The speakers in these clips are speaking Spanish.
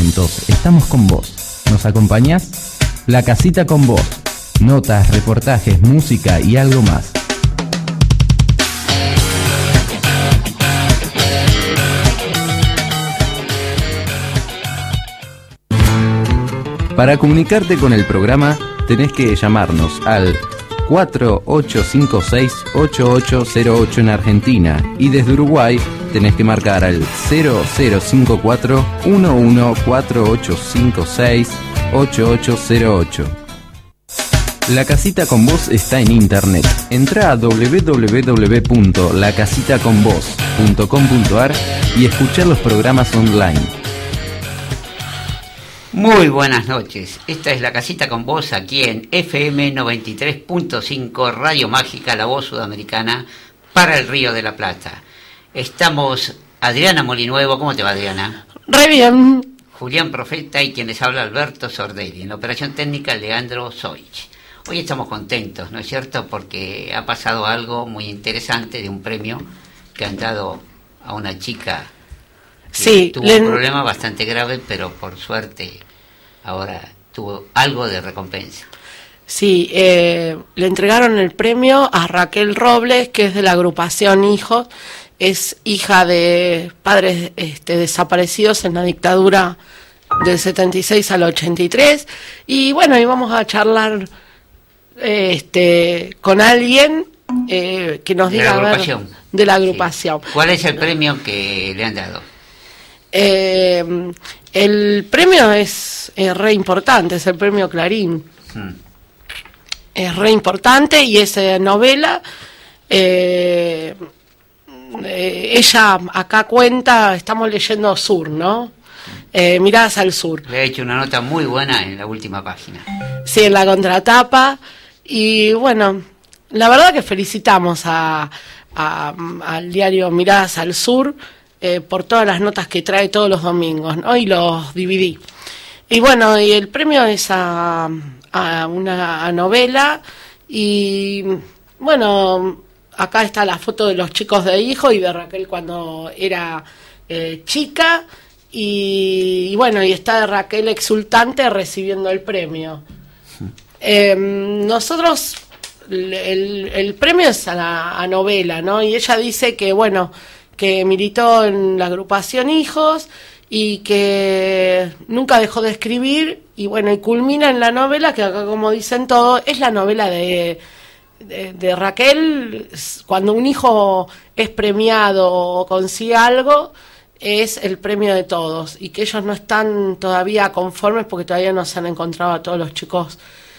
juntos estamos con vos. ¿Nos acompañás? La Casita con Vos. Notas, reportajes, música y algo más. Para comunicarte con el programa tenés que llamarnos al 4856-8808 en Argentina y desde Uruguay tenés que marcar al 0054-114856-8808. La Casita con Vos está en internet. Entrá a www.lacasitaconvos.com.ar y escuchá los programas online. Muy buenas noches, esta es La Casita con Vos aquí en FM 93.5 Radio Mágica, la voz sudamericana para el Río de la Plata. Estamos Adriana Molinuevo, ¿cómo te va, Adriana? Re bien. Julián Profeta y quien les habla Alberto Sordelli, en la operación técnica Leandro Zoich. Hoy estamos contentos, ¿no es cierto? Porque ha pasado algo muy interesante de un premio que han dado a una chica. Sí, tuvo un problema bastante grave, pero por suerte ahora tuvo algo de recompensa. Sí, le entregaron el premio a Raquel Robles, que es de la agrupación Hijos, es hija de padres desaparecidos en la dictadura del 76 al 83, y bueno, íbamos a charlar con alguien que nos diga de la agrupación. Sí. ¿Cuál es el premio que le han dado? El premio es re importante, es el premio Clarín. Es re importante y es novela. Ella acá cuenta, estamos leyendo Sur, ¿no? Miradas al Sur. Le ha hecho una nota muy buena en la última página. Sí, en la contratapa. Y bueno, la verdad que felicitamos al diario Miradas al Sur por todas las notas que trae todos los domingos, ¿no? Y los dividí. Y bueno, y el premio es a una novela. Y bueno, acá está la foto de los chicos de Hijo y de Raquel cuando era chica. Y bueno, y está Raquel exultante recibiendo el premio. Nosotros, el premio es a novela, ¿no? Y ella dice que, bueno, que militó en la agrupación Hijos y que nunca dejó de escribir, y bueno, y culmina en la novela, que acá, como dicen todos, es la novela de Raquel. Cuando un hijo es premiado o consigue algo, es el premio de todos, y que ellos no están todavía conformes porque todavía no se han encontrado a todos los chicos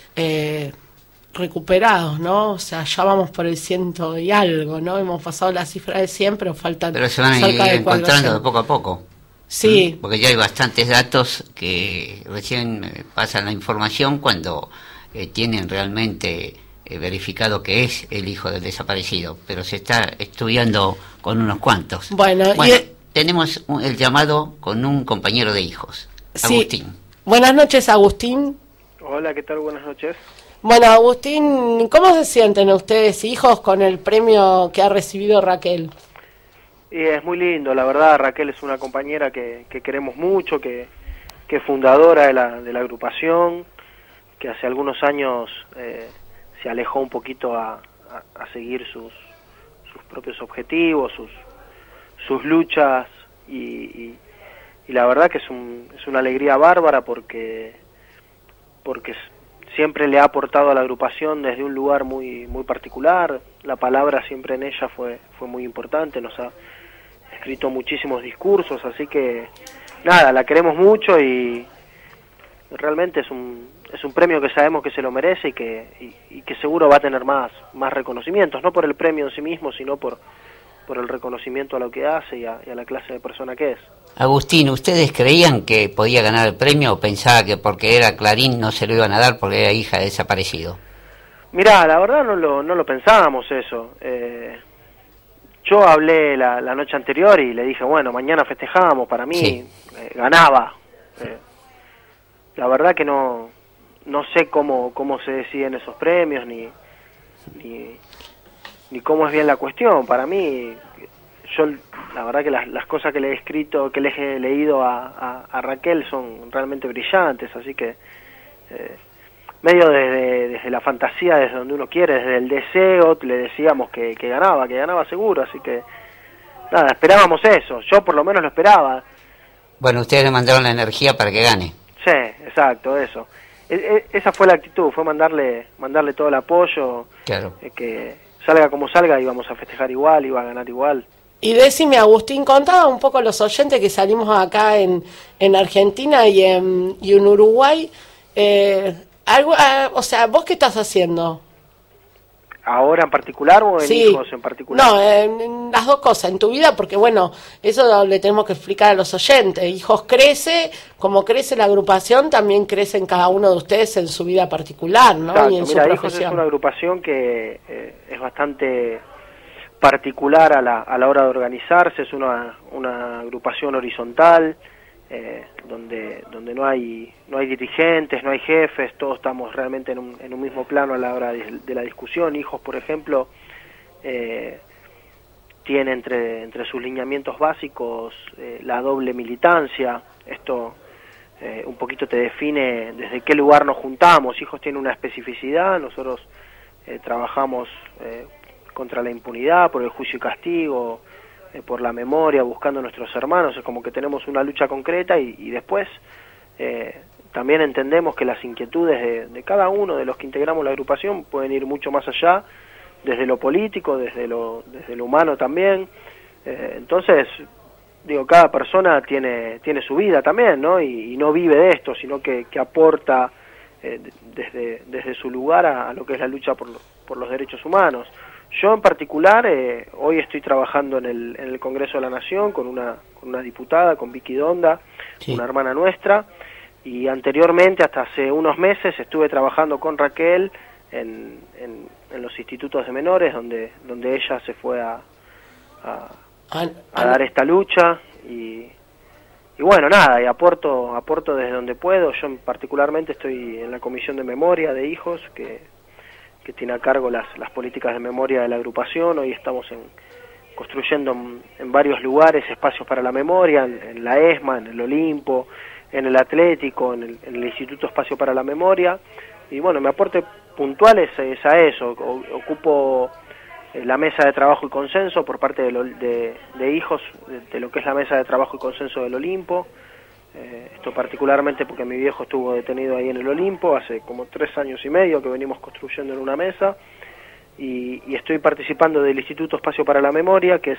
recuperados, ¿no? O sea, ya vamos por el 100 y algo, ¿no? Hemos pasado la cifra de 100, pero faltan. Pero se van a ir encontrando de poco a poco. Sí. Porque ya hay bastantes datos que recién pasan la información cuando tienen realmente verificado que es el hijo del desaparecido, pero se está estudiando con unos cuantos. Bueno, tenemos el llamado con un compañero de Hijos, Agustín. Sí. Buenas noches, Agustín. Hola, ¿qué tal? Buenas noches. Bueno, Agustín, ¿cómo se sienten ustedes, Hijos, con el premio que ha recibido Raquel? Y es muy lindo, la verdad. Raquel es una compañera que queremos mucho, que es fundadora de la agrupación, que hace algunos años se alejó un poquito a seguir sus propios objetivos, sus luchas, y la verdad que es una alegría bárbara porque siempre le ha aportado a la agrupación desde un lugar muy muy particular. La palabra siempre en ella fue muy importante, nos ha escrito muchísimos discursos, así que nada, la queremos mucho y realmente es un premio que sabemos que se lo merece y que seguro va a tener más reconocimientos, no por el premio en sí mismo, sino por el reconocimiento a lo que hace y a la clase de persona que es. Agustín, ¿ustedes creían que podía ganar el premio o pensaba que porque era Clarín no se lo iban a dar porque era hija de desaparecido? Mirá, la verdad no lo pensábamos eso. Yo hablé la noche anterior y le dije, bueno, mañana festejamos, para mí sí. Ganaba. La verdad que no sé cómo se deciden esos premios ni cómo es bien la cuestión. Para mí, yo la verdad que las cosas que le he escrito, que le he leído a Raquel son realmente brillantes, así que medio desde la fantasía, desde donde uno quiere, desde el deseo, le decíamos que ganaba seguro, así que nada, esperábamos eso, yo por lo menos lo esperaba. Bueno, ustedes le mandaron la energía para que gane. Sí, exacto, eso. Esa fue la actitud, fue mandarle todo el apoyo, claro. Que salga como salga, íbamos a festejar igual, iba a ganar igual. Y decime, Agustín, contaba un poco a los oyentes que salimos acá en Argentina y en Uruguay, o sea, ¿vos qué estás haciendo? ¿Ahora en particular o en sí. hijos en particular? No, en las dos cosas, en tu vida, porque bueno, eso le tenemos que explicar a los oyentes. Hijos crece, como crece la agrupación, también crecen cada uno de ustedes en su vida particular, ¿no? Exacto. Y en Mira, su Hijos profesión. es una agrupación que es bastante particular a la hora de organizarse, es una agrupación horizontal, donde no hay dirigentes, no hay jefes, todos estamos realmente en un mismo plano a la hora de la discusión. Hijos, por ejemplo, tiene entre sus lineamientos básicos la doble militancia. Esto un poquito te define desde qué lugar nos juntamos. Hijos tiene una especificidad, nosotros trabajamos contra la impunidad, por el juicio y castigo, por la memoria, buscando a nuestros hermanos. Es como que tenemos una lucha concreta y después también entendemos que las inquietudes de cada uno de los que integramos la agrupación pueden ir mucho más allá, desde lo político, desde lo humano también. Entonces, digo, cada persona tiene su vida también, ¿no? Y no vive de esto, sino que aporta desde su lugar a lo que es la lucha por los derechos humanos. Yo en particular hoy estoy trabajando en el Congreso de la Nación con una diputada, con Vicky Donda, sí, una hermana nuestra, y anteriormente, hasta hace unos meses, estuve trabajando con Raquel en los institutos de menores, donde ella se fue a dar esta lucha, y bueno, nada, y aporto desde donde puedo. Yo particularmente estoy en la Comisión de Memoria de Hijos, que tiene a cargo las políticas de memoria de la agrupación. Hoy estamos construyendo en varios lugares espacios para la memoria, en la ESMA, en el Olimpo, en el Atlético, en el Instituto Espacio para la Memoria. Y bueno, mi aporte puntual es a eso. Ocupo la mesa de trabajo y consenso por parte de Hijos, de lo que es la mesa de trabajo y consenso del Olimpo. Esto particularmente porque mi viejo estuvo detenido ahí en el Olimpo hace como 3 años y medio que venimos construyendo en una mesa, y estoy participando del Instituto Espacio para la Memoria, que es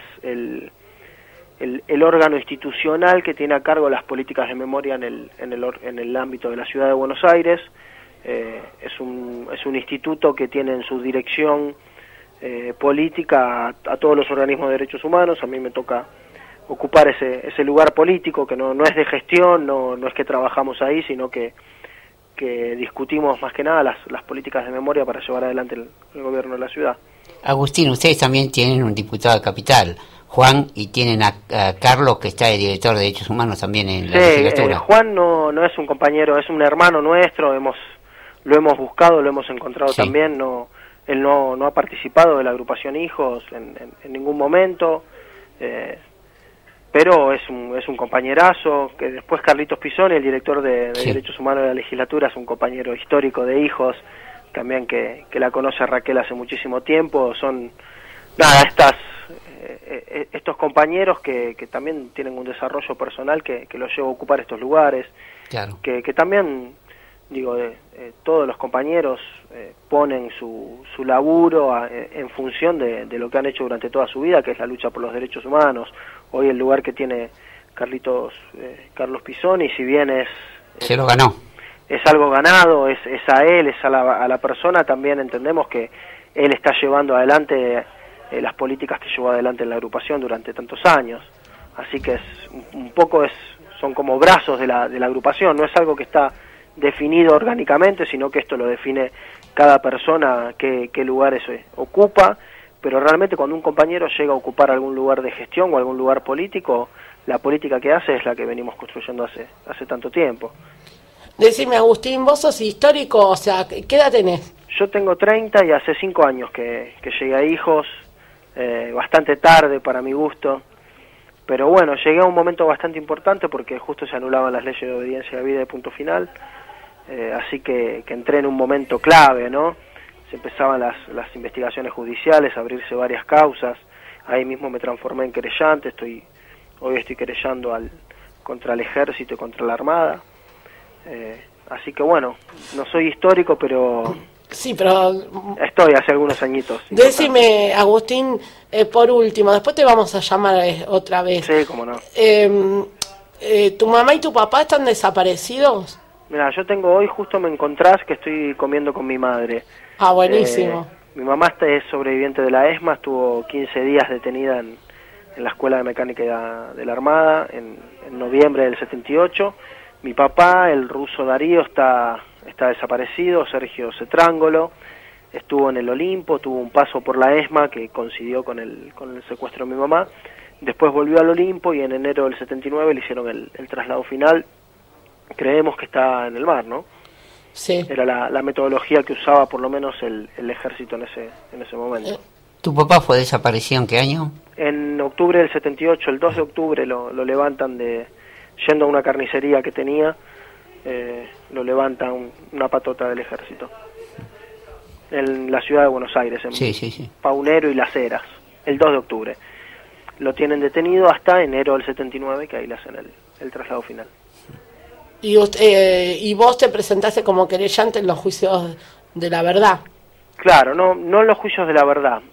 el órgano institucional que tiene a cargo las políticas de memoria en el ámbito de la ciudad de Buenos Aires. Es un instituto que tiene en su dirección política a todos los organismos de derechos humanos. A mí me toca ocupar ese lugar político, que no es de gestión, no es que trabajamos ahí, sino que discutimos más que nada las políticas de memoria para llevar adelante el gobierno de la ciudad. Agustín, ustedes también tienen un diputado de Capital, Juan, y tienen a Carlos, que está de director de Derechos Humanos también en la legislatura. Juan no es un compañero, es un hermano nuestro, lo hemos buscado, lo hemos encontrado, sí, también. Él no ha participado de la agrupación Hijos en ningún momento, pero es un compañerazo. Que después Carlitos Pisoni, el director de sí, Derechos Humanos de la legislatura, es un compañero histórico de Hijos, también que la conoce a Raquel hace muchísimo tiempo. Son estos compañeros que también tienen un desarrollo personal que los lleva a ocupar estos lugares. Claro. Que también, digo, todos los compañeros ponen su laburo en función de lo que han hecho durante toda su vida, que es la lucha por los derechos humanos. Hoy el lugar que tiene Carlos Pisoni, si bien se lo ganó, es algo ganado, es a él, es a la persona, también entendemos que él está llevando adelante las políticas que llevó adelante en la agrupación durante tantos años. Así que son como brazos de la agrupación, no es algo que está definido orgánicamente, sino que esto lo define cada persona, qué lugares ocupa. Pero realmente cuando un compañero llega a ocupar algún lugar de gestión o algún lugar político, la política que hace es la que venimos construyendo hace tanto tiempo. Decime, Agustín, vos sos histórico, o sea, ¿qué edad tenés? Yo tengo 30 y hace 5 años que llegué a Hijos. bastante tarde para mi gusto, pero bueno, llegué a un momento bastante importante porque justo se anulaban las leyes de obediencia a vida de punto final, así que entré en un momento clave, ¿no? Se empezaban las investigaciones judiciales, a abrirse varias causas, ahí mismo me transformé en querellante, hoy estoy querellando contra el ejército y contra la armada, así que bueno, no soy histórico, pero... Sí, pero... Estoy hace algunos añitos. Decime, Agustín, por último, después te vamos a llamar otra vez. Sí, cómo no. ¿Tu mamá y tu papá están desaparecidos? Mira, hoy justo me encontrás que estoy comiendo con mi madre. Ah, buenísimo. Mi mamá es sobreviviente de la ESMA, estuvo 15 días detenida en la Escuela de Mecánica de la Armada en noviembre del 78. Mi papá, el ruso Darío, está desaparecido. Sergio Cetrángolo estuvo en el Olimpo, tuvo un paso por la ESMA que coincidió con el secuestro de mi mamá, después volvió al Olimpo y en enero del 79 le hicieron el traslado final. Creemos que está en el mar, ¿no? Sí. Era la metodología que usaba por lo menos el ejército en ese momento. ¿Tu papá fue desaparecido en qué año? En octubre del 78, el 2 de octubre lo levantan yendo a una carnicería que tenía, lo levanta una patota del ejército en la ciudad de Buenos Aires, en Paunero y Las Heras, el 2 de octubre. Lo tienen detenido hasta enero del 79, que ahí le hacen el traslado final. Y vos te presentaste como querellante en los juicios de la verdad. Claro, no en los juicios de la verdad.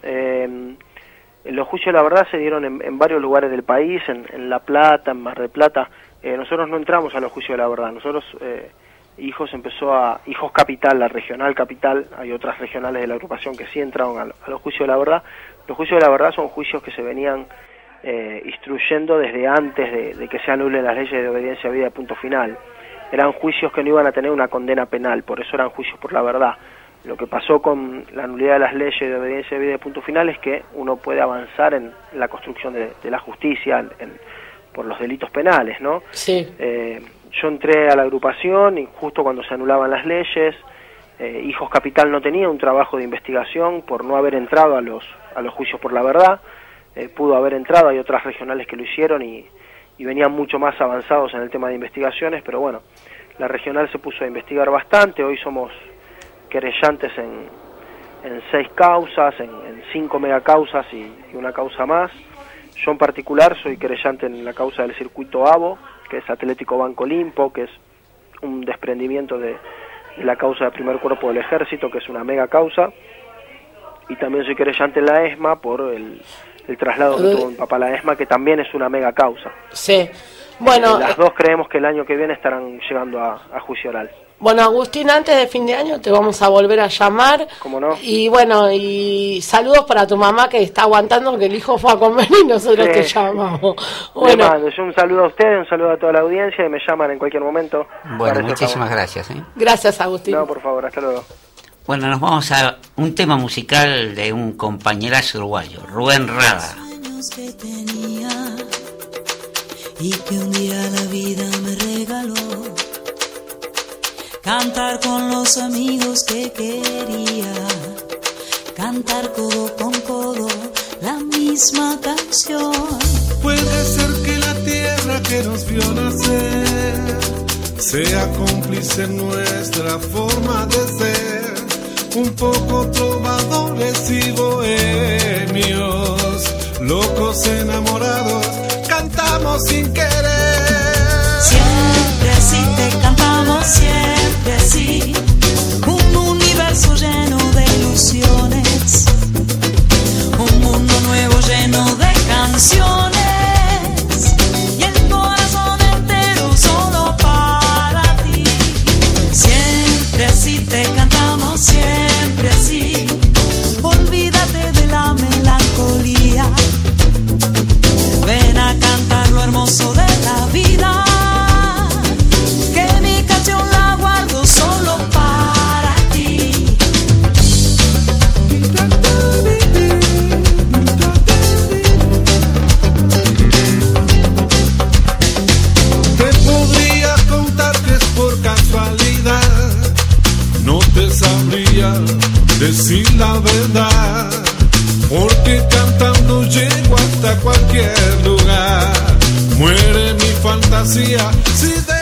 Los juicios de la verdad se dieron en varios lugares del país, en La Plata, en Mar del Plata. Nosotros no entramos a los juicios de la verdad. Nosotros, Hijos Capital, la regional Capital, hay otras regionales de la agrupación que sí entraron a los juicios de la verdad. Los juicios de la verdad son juicios que se venían instruyendo desde antes de que se anulen las leyes de obediencia a vida de punto final. Eran juicios que no iban a tener una condena penal, por eso eran juicios por la verdad. Lo que pasó con la nulidad de las leyes de obediencia a vida de punto final es que uno puede avanzar en la construcción de la justicia por los delitos penales, ¿no? Sí. Yo entré a la agrupación y justo cuando se anulaban las leyes, Hijos Capital no tenía un trabajo de investigación por no haber entrado a los juicios por la verdad. Pudo haber entrado, hay otras regionales que lo hicieron y venían mucho más avanzados en el tema de investigaciones, pero bueno, la regional se puso a investigar bastante. Hoy somos querellantes en 6 causas, en 5 megacausas y una causa más. Yo en particular soy querellante en la causa del circuito ABO, que es Atlético Banco Olimpo, que es un desprendimiento de la causa del primer cuerpo del ejército, que es una mega causa, y también soy querellante en la ESMA por el traslado que tuvo mi papá a la ESMA, que también es una mega causa. Sí. Bueno, las dos creemos que el año que viene estarán llegando a juicio oral. Bueno, Agustín, antes de fin de año te vamos a volver a llamar. ¿Cómo no? Y bueno, y saludos para tu mamá que está aguantando que el hijo fue a comer y nosotros te llamamos. Bueno, yo un saludo a ustedes, un saludo a toda la audiencia y me llaman en cualquier momento. Bueno, muchísimas gracias. Gracias, Agustín. No, por favor, hasta luego. Bueno, nos vamos a un tema musical de un compañerazo uruguayo, Rubén Rada. Que tenía y que un día la vida me regaló, cantar con los amigos que quería, cantar codo con codo la misma canción. Puede ser que la tierra que nos vio nacer sea cómplice en nuestra forma de ser, un poco trovadores y bohemios, locos enamorados, cantamos sin querer. Siempre así te cantamos, siempre así, un universo lleno de ilusiones, un mundo nuevo lleno de canciones, y el corazón entero solo para ti. Siempre así te cantamos, siempre así, olvídate de la melancolía, ven a cantar lo hermoso de la vida, que mi canción la guardo solo para ti. Te podría contar que es por casualidad, no te sabría decir la verdad. porque cantando llego hasta cualquier lugar. Muere mi fantasía si de